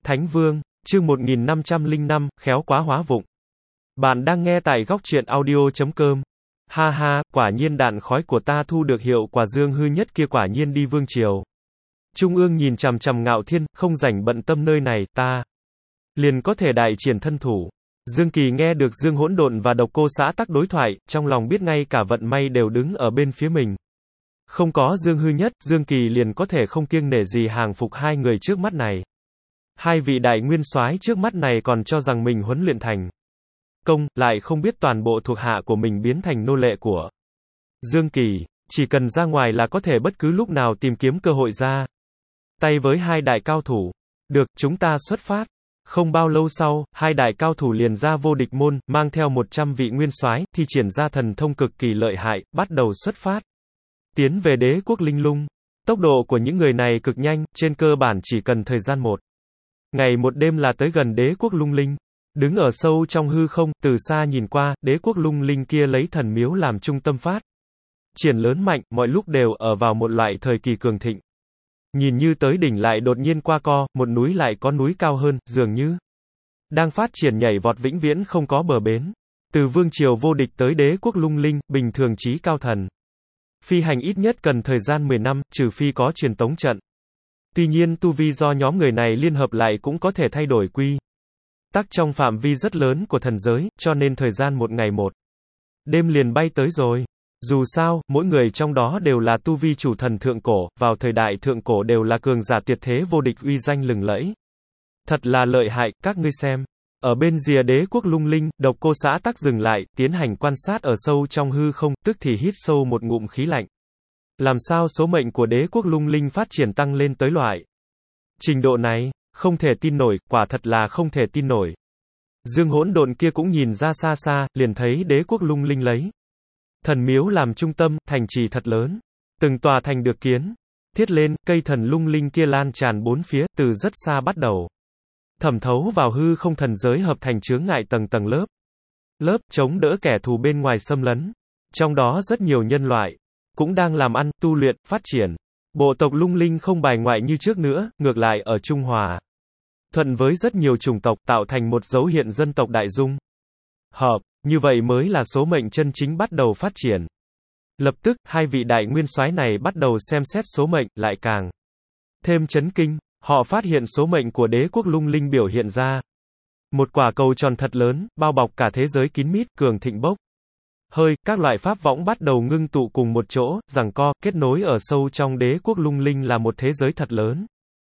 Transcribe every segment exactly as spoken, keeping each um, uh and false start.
Thánh Vương, chương một nghìn năm trăm lẻ năm, khéo quá hóa vụng. Bạn đang nghe tại góc truyện audio chấm com. Ha ha, quả nhiên đạn khói của ta thu được hiệu quả dương hư nhất kia quả nhiên đi vương triều. Trung ương nhìn chằm chằm Ngạo Thiên, không rảnh bận tâm nơi này, ta liền có thể đại triển thân thủ. Dương Kỳ nghe được Dương Hỗn Độn và Độc Cô Xã Tắc đối thoại, trong lòng biết ngay cả vận may đều đứng ở bên phía mình. Không có Dương hư nhất, Dương Kỳ liền có thể không kiêng nể gì hàng phục hai người trước mắt này. Hai vị đại nguyên soái trước mắt này còn cho rằng mình huấn luyện thành công, lại không biết toàn bộ thuộc hạ của mình biến thành nô lệ của Dương Kỳ, chỉ cần ra ngoài là có thể bất cứ lúc nào tìm kiếm cơ hội ra tay với hai đại cao thủ. Được, chúng ta xuất phát. Không bao lâu sau, hai đại cao thủ liền ra vô địch môn, mang theo một trăm vị nguyên soái, thi triển ra thần thông cực kỳ lợi hại, bắt đầu xuất phát. Tiến về đế quốc Linh Lung. Tốc độ của những người này cực nhanh, trên cơ bản chỉ cần thời gian một ngày một đêm là tới gần đế quốc Lung Linh. Đứng ở sâu trong hư không, từ xa nhìn qua, đế quốc Lung Linh kia lấy thần miếu làm trung tâm phát triển lớn mạnh, mọi lúc đều ở vào một loại thời kỳ cường thịnh. Nhìn như tới đỉnh lại đột nhiên qua co, một núi lại có núi cao hơn, dường như đang phát triển nhảy vọt vĩnh viễn không có bờ bến. Từ vương triều vô địch tới đế quốc Lung Linh, bình thường chí cao thần phi hành ít nhất cần thời gian mười năm, trừ phi có truyền tống trận. Tuy nhiên tu vi do nhóm người này liên hợp lại cũng có thể thay đổi quy tắc trong phạm vi rất lớn của thần giới, cho nên thời gian một ngày một đêm liền bay tới rồi. Dù sao, mỗi người trong đó đều là tu vi chủ thần thượng cổ, vào thời đại thượng cổ đều là cường giả tuyệt thế vô địch uy danh lừng lẫy. Thật là lợi hại, các ngươi xem. Ở bên rìa đế quốc Lung Linh, Độc Cô Xã Tắc dừng lại, tiến hành quan sát ở sâu trong hư không, tức thì hít sâu một ngụm khí lạnh. Làm sao số mệnh của đế quốc Lung Linh phát triển tăng lên tới loại trình độ này? Không thể tin nổi, quả thật là không thể tin nổi. Dương Hỗn Độn kia cũng nhìn ra xa xa, liền thấy đế quốc Lung Linh lấy thần miếu làm trung tâm, thành trì thật lớn. Từng tòa thành được kiến thiết lên, cây thần lung linh kia lan tràn bốn phía, từ rất xa bắt đầu thẩm thấu vào hư không thần giới hợp thành chướng ngại tầng tầng lớp. Lớp, chống đỡ kẻ thù bên ngoài xâm lấn. Trong đó rất nhiều nhân loại cũng đang làm ăn, tu luyện, phát triển. Bộ tộc Lung Linh không bài ngoại như trước nữa, ngược lại ở Trung Hòa thuận với rất nhiều chủng tộc, tạo thành một dấu hiện dân tộc đại dung hợp, như vậy mới là số mệnh chân chính bắt đầu phát triển. Lập tức, hai vị đại nguyên soái này bắt đầu xem xét số mệnh, lại càng thêm chấn kinh. Họ phát hiện số mệnh của đế quốc Lung Linh biểu hiện ra một quả cầu tròn thật lớn, bao bọc cả thế giới kín mít, cường thịnh bốc hơi, các loại pháp võng bắt đầu ngưng tụ cùng một chỗ, giằng co, kết nối ở sâu trong đế quốc Lung Linh là một thế giới thật lớn.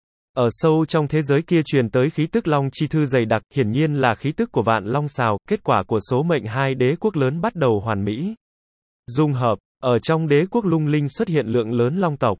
Ở sâu trong thế giới kia truyền tới khí tức long chi thư dày đặc, hiển nhiên là khí tức của vạn long xào, kết quả của số mệnh hai đế quốc lớn bắt đầu hoàn mỹ dung hợp. Ở trong đế quốc Lung Linh xuất hiện lượng lớn long tộc.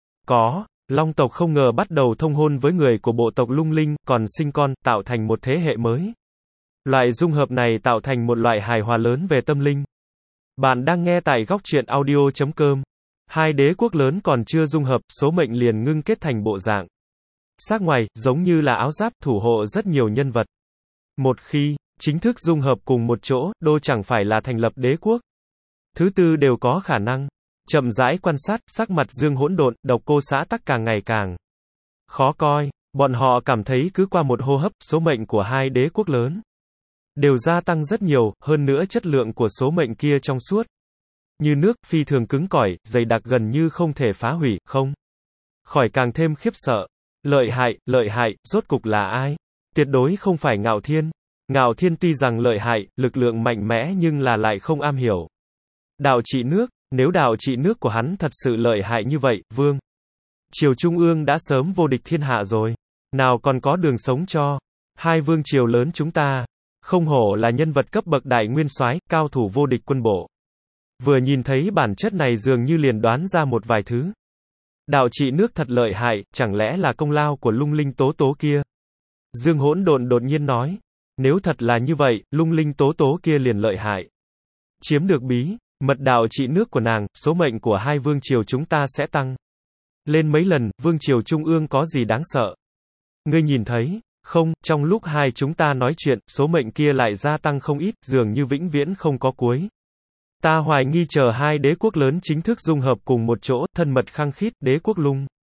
Có, long tộc không ngờ bắt đầu thông hôn với người của bộ tộc Lung Linh, còn sinh con, tạo thành một thế hệ mới. Loại dung hợp này tạo thành một loại hài hòa lớn về tâm linh. Bạn đang nghe tại góc truyện audio chấm com. Hai đế quốc lớn còn chưa dung hợp, số mệnh liền ngưng kết thành bộ dạng sắc ngoài, giống như là áo giáp, thủ hộ rất nhiều nhân vật. Một khi chính thức dung hợp cùng một chỗ, đô chẳng phải là thành lập đế quốc. Thứ tư đều có khả năng. Chậm rãi quan sát, sắc mặt Dương Hỗn Độn, Độc Cô Xã Tắc càng ngày càng khó coi. Bọn họ cảm thấy cứ qua một hô hấp, số mệnh của hai đế quốc lớn đều gia tăng rất nhiều, hơn nữa chất lượng của số mệnh kia trong suốt như nước, phi thường cứng cỏi, dày đặc gần như không thể phá hủy, không khỏi càng thêm khiếp sợ. Lợi hại, lợi hại, rốt cục là ai? Tuyệt đối không phải Ngạo Thiên. Ngạo Thiên tuy rằng lợi hại, lực lượng mạnh mẽ nhưng là lại không am hiểu đạo trị nước. Nếu đạo trị nước của hắn thật sự lợi hại như vậy, vương triều Trung ương đã sớm vô địch thiên hạ rồi. Nào còn có đường sống cho hai vương triều lớn chúng ta. Không hổ là nhân vật cấp bậc đại nguyên soái, cao thủ vô địch quân bộ. Vừa nhìn thấy bản chất này dường như liền đoán ra một vài thứ. Đạo trị nước thật lợi hại, chẳng lẽ là công lao của Lung Linh Tố Tố kia? Dương Hỗn Độn đột nhiên nói. Nếu thật là như vậy, Lung Linh Tố Tố kia liền lợi hại. Chiếm được bí mật đạo trị nước của nàng, số mệnh của hai vương triều chúng ta sẽ tăng lên mấy lần, vương triều Trung ương có gì đáng sợ? Ngươi nhìn thấy không, trong lúc hai chúng ta nói chuyện, số mệnh kia lại gia tăng không ít, dường như vĩnh viễn không có cuối. Ta hoài nghi chờ hai đế quốc lớn chính thức dung hợp cùng một chỗ, thân mật khăng khít, đế quốc Lung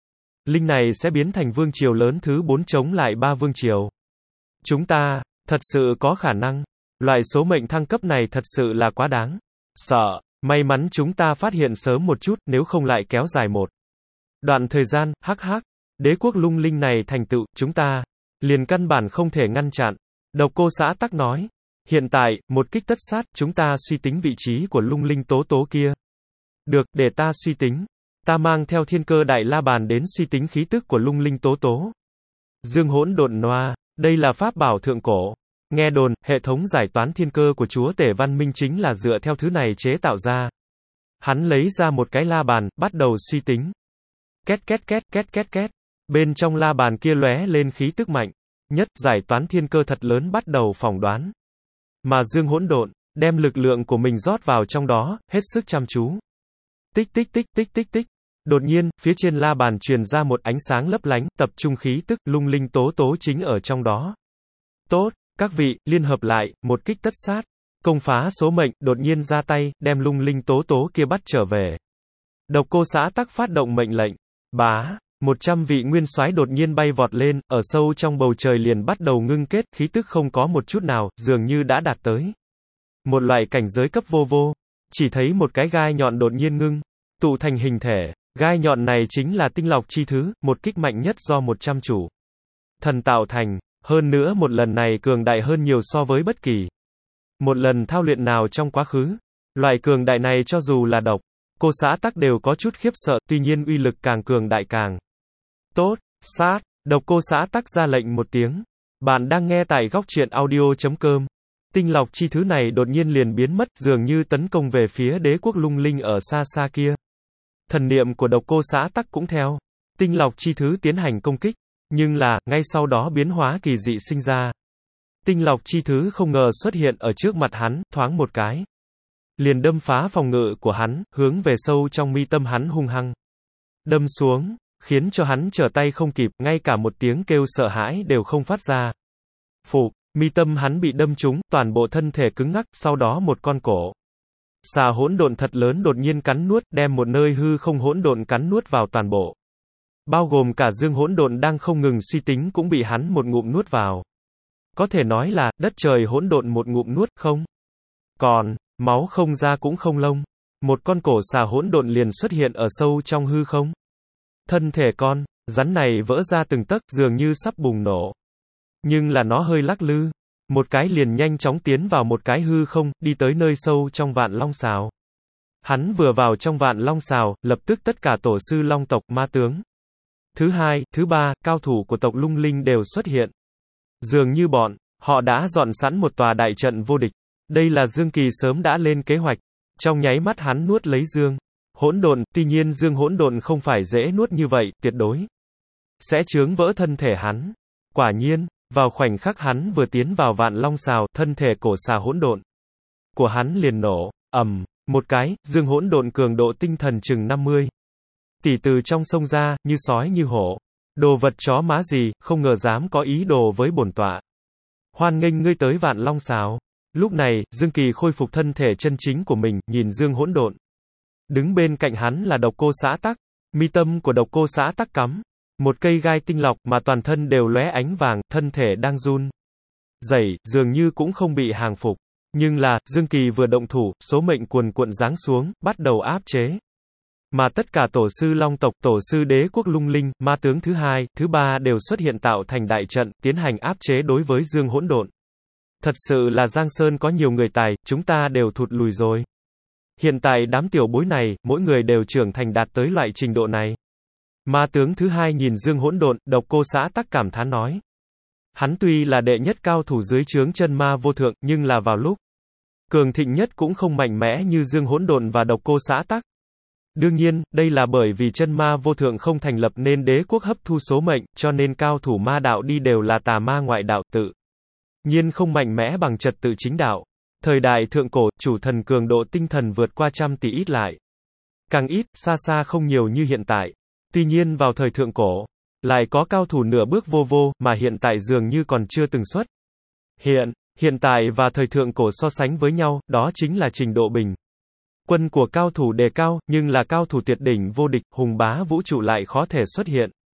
Linh này sẽ biến thành vương triều lớn thứ bốn chống lại ba vương triều. Chúng ta, thật sự có khả năng. Loại số mệnh thăng cấp này thật sự là quá đáng sợ. May mắn chúng ta phát hiện sớm một chút, nếu không lại kéo dài một đoạn thời gian, hắc hắc. Đế quốc lung linh này thành tựu, chúng ta liền căn bản không thể ngăn chặn. Độc Cô Xã Tắc nói. Hiện tại, một kích tất sát, chúng ta suy tính vị trí của lung linh tố tố kia. Được, để ta suy tính. Ta mang theo thiên cơ đại la bàn đến suy tính khí tức của lung linh tố tố. Dương hỗn độn noa, đây là pháp bảo thượng cổ. Nghe đồn, hệ thống giải toán thiên cơ của chúa tể văn minh chính là dựa theo thứ này chế tạo ra. Hắn lấy ra một cái la bàn, bắt đầu suy tính. Két két két két két két. Bên trong la bàn kia lóe lên khí tức mạnh nhất, giải toán thiên cơ thật lớn bắt đầu phỏng đoán. Mà Dương hỗn độn, đem lực lượng của mình rót vào trong đó, hết sức chăm chú. Tích tích tích tích tích tích. Đột nhiên, phía trên la bàn truyền ra một ánh sáng lấp lánh, tập trung khí tức, lung linh tố tố chính ở trong đó. Tốt, các vị, liên hợp lại, một kích tất sát. Công phá số mệnh, đột nhiên ra tay, đem lung linh tố tố kia bắt trở về. Độc Cô Xã Tắc phát động mệnh lệnh. Bá, một trăm vị nguyên soái đột nhiên bay vọt lên, ở sâu trong bầu trời liền bắt đầu ngưng kết, khí tức không có một chút nào, dường như đã đạt tới một loại cảnh giới cấp vô vô. Chỉ thấy một cái gai nhọn đột nhiên ngưng tụ thành hình thể. Gai nhọn này chính là tinh lọc chi thứ, một kích mạnh nhất do một trăm chủ thần tạo thành. Hơn nữa một lần này cường đại hơn nhiều so với bất kỳ một lần thao luyện nào trong quá khứ. Loại cường đại này cho dù là Độc Cô Xã Tắc đều có chút khiếp sợ, tuy nhiên uy lực càng cường đại càng tốt. Sát. Độc Cô Xã Tắc ra lệnh một tiếng. Bạn đang nghe tại góc truyện audio chấm com. Tinh lọc chi thứ này đột nhiên liền biến mất, dường như tấn công về phía đế quốc lung linh ở xa xa kia. Thần niệm của Độc Cô Xã Tắc cũng theo tinh lọc chi thứ tiến hành công kích, nhưng là, ngay sau đó biến hóa kỳ dị sinh ra. Tinh lọc chi thứ không ngờ xuất hiện ở trước mặt hắn, thoáng một cái liền đâm phá phòng ngự của hắn, hướng về sâu trong mi tâm hắn hung hăng đâm xuống, khiến cho hắn trở tay không kịp, ngay cả một tiếng kêu sợ hãi đều không phát ra. Phụt, mi tâm hắn bị đâm trúng, toàn bộ thân thể cứng ngắc, sau đó một con cổ xà hỗn độn thật lớn đột nhiên cắn nuốt, đem một nơi hư không hỗn độn cắn nuốt vào toàn bộ. Bao gồm cả Dương hỗn độn đang không ngừng suy tính cũng bị hắn một ngụm nuốt vào. Có thể nói là, đất trời hỗn độn một ngụm nuốt không còn, máu không ra cũng không lông. Một con cổ xà hỗn độn liền xuất hiện ở sâu trong hư không. Thân thể con rắn này vỡ ra từng tấc, dường như sắp bùng nổ. Nhưng là nó hơi lắc lư. Một cái liền nhanh chóng tiến vào một cái hư không, đi tới nơi sâu trong Vạn Long Sào. Hắn vừa vào trong Vạn Long Sào, lập tức tất cả tổ sư Long tộc, ma tướng thứ hai, thứ ba, cao thủ của tộc lung linh đều xuất hiện. Dường như bọn họ đã dọn sẵn một tòa đại trận vô địch. Đây là Dương Kỳ sớm đã lên kế hoạch. Trong nháy mắt hắn nuốt lấy Dương hỗn độn, tuy nhiên Dương hỗn độn không phải dễ nuốt như vậy, tuyệt đối sẽ chướng vỡ thân thể hắn. Quả nhiên, vào khoảnh khắc hắn vừa tiến vào Vạn Long Sào, thân thể cổ xà hỗn độn của hắn liền nổ, ầm, một cái, Dương hỗn độn cường độ tinh thần chừng năm mươi tỷ từ trong sông ra, như sói như hổ. Đồ vật chó má gì, không ngờ dám có ý đồ với bổn tọa. Hoan nghênh ngươi tới Vạn Long Sào. Lúc này, Dương Kỳ khôi phục thân thể chân chính của mình, nhìn Dương hỗn độn. Đứng bên cạnh hắn là Độc Cô Xã Tắc. Mi tâm của Độc Cô Xã Tắc cắm một cây gai tinh lọc, mà toàn thân đều lóe ánh vàng, thân thể đang run rẩy, dường như cũng không bị hàng phục. Nhưng là, Dương Kỳ vừa động thủ, số mệnh cuồn cuộn giáng xuống, bắt đầu áp chế. Mà tất cả tổ sư Long tộc, tổ sư đế quốc lung linh, ma tướng thứ hai, thứ ba đều xuất hiện tạo thành đại trận, tiến hành áp chế đối với Dương hỗn độn. Thật sự là Giang Sơn có nhiều người tài, chúng ta đều thụt lùi rồi. Hiện tại đám tiểu bối này, mỗi người đều trưởng thành đạt tới loại trình độ này. Ma tướng thứ hai nhìn Dương hỗn độn, Độc Cô Xã Tắc cảm thán nói. Hắn tuy là đệ nhất cao thủ dưới trướng chân ma vô thượng, nhưng là vào lúc cường thịnh nhất cũng không mạnh mẽ như Dương hỗn độn và Độc Cô Xã Tắc. Đương nhiên, đây là bởi vì chân ma vô thượng không thành lập nên đế quốc hấp thu số mệnh, cho nên cao thủ ma đạo đi đều là tà ma ngoại đạo, tự nhiên không mạnh mẽ bằng trật tự chính đạo. Thời đại thượng cổ, chủ thần cường độ tinh thần vượt qua trăm tỷ ít lại. Càng ít, xa xa không nhiều như hiện tại. Tuy nhiên vào thời thượng cổ, lại có cao thủ nửa bước vô vô, mà hiện tại dường như còn chưa từng xuất hiện. Hiện tại và thời thượng cổ so sánh với nhau, đó chính là trình độ bình quân của cao thủ đề cao, nhưng là cao thủ tuyệt đỉnh vô địch, hùng bá vũ trụ lại khó thể xuất hiện.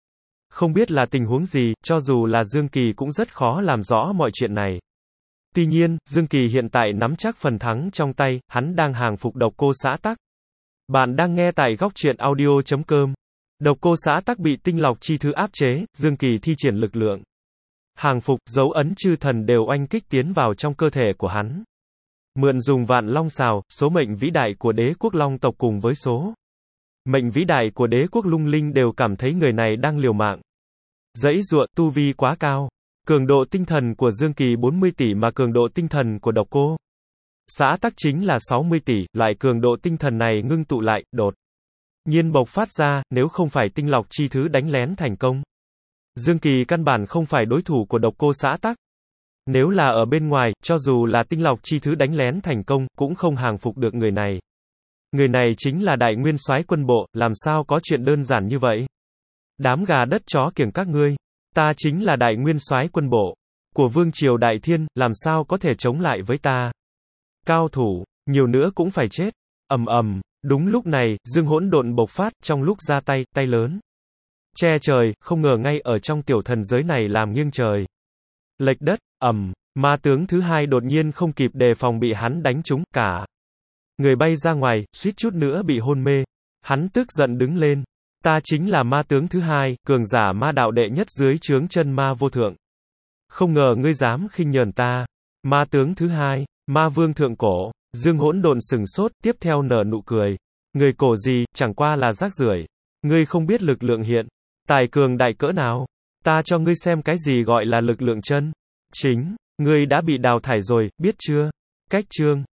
Không biết là tình huống gì, cho dù là Dương Kỳ cũng rất khó làm rõ mọi chuyện này. Tuy nhiên, Dương Kỳ hiện tại nắm chắc phần thắng trong tay, hắn đang hàng phục độc cô xã tắc. Bạn đang nghe tại góc truyện audio chấm com. Độc cô xã tắc bị tinh lọc chi thứ áp chế, Dương Kỳ thi triển lực lượng. Hàng phục, dấu ấn chư thần đều oanh kích tiến vào trong cơ thể của hắn. Mượn dùng vạn long xào, số mệnh vĩ đại của đế quốc long tộc cùng với số mệnh vĩ đại của đế quốc lung linh đều cảm thấy người này đang liều mạng. Dãy dụa, tu vi quá cao. Cường độ tinh thần của Dương Kỳ bốn mươi tỷ mà cường độ tinh thần của độc cô xã tắc chính là sáu mươi tỷ, lại cường độ tinh thần này ngưng tụ lại, đột nhiên bộc phát ra, nếu không phải tinh lọc chi thứ đánh lén thành công. Dương Kỳ căn bản không phải đối thủ của độc cô xã tắc. Nếu là ở bên ngoài, cho dù là tinh lọc chi thứ đánh lén thành công, cũng không hàng phục được người này. Người này chính là đại nguyên soái quân bộ, làm sao có chuyện đơn giản như vậy? Đám gà đất chó kiểng các ngươi. Ta chính là đại nguyên soái quân bộ của vương triều Đại Thiên, làm sao có thể chống lại với ta? Cao thủ, nhiều nữa cũng phải chết. Ầm ầm, đúng lúc này, Dương Hỗn Độn bộc phát, trong lúc ra tay, tay lớn che trời, không ngờ ngay ở trong tiểu thần giới này làm nghiêng trời lệch đất. Ầm, ma tướng thứ hai đột nhiên không kịp đề phòng bị hắn đánh trúng, cả người bay ra ngoài, suýt chút nữa bị hôn mê. Hắn tức giận đứng lên. Ta chính là ma tướng thứ hai, cường giả ma đạo đệ nhất dưới trướng chân ma vô thượng. Không ngờ ngươi dám khinh nhờn ta. Ma tướng thứ hai, ma vương thượng cổ. Dương Hỗn Độn sừng sốt, tiếp theo nở nụ cười. Người cổ gì, chẳng qua là rác rưởi. Ngươi không biết lực lượng hiện tài cường đại cỡ nào. Ta cho ngươi xem cái gì gọi là lực lượng chân chính. Ngươi đã bị đào thải rồi, biết chưa? Cách chương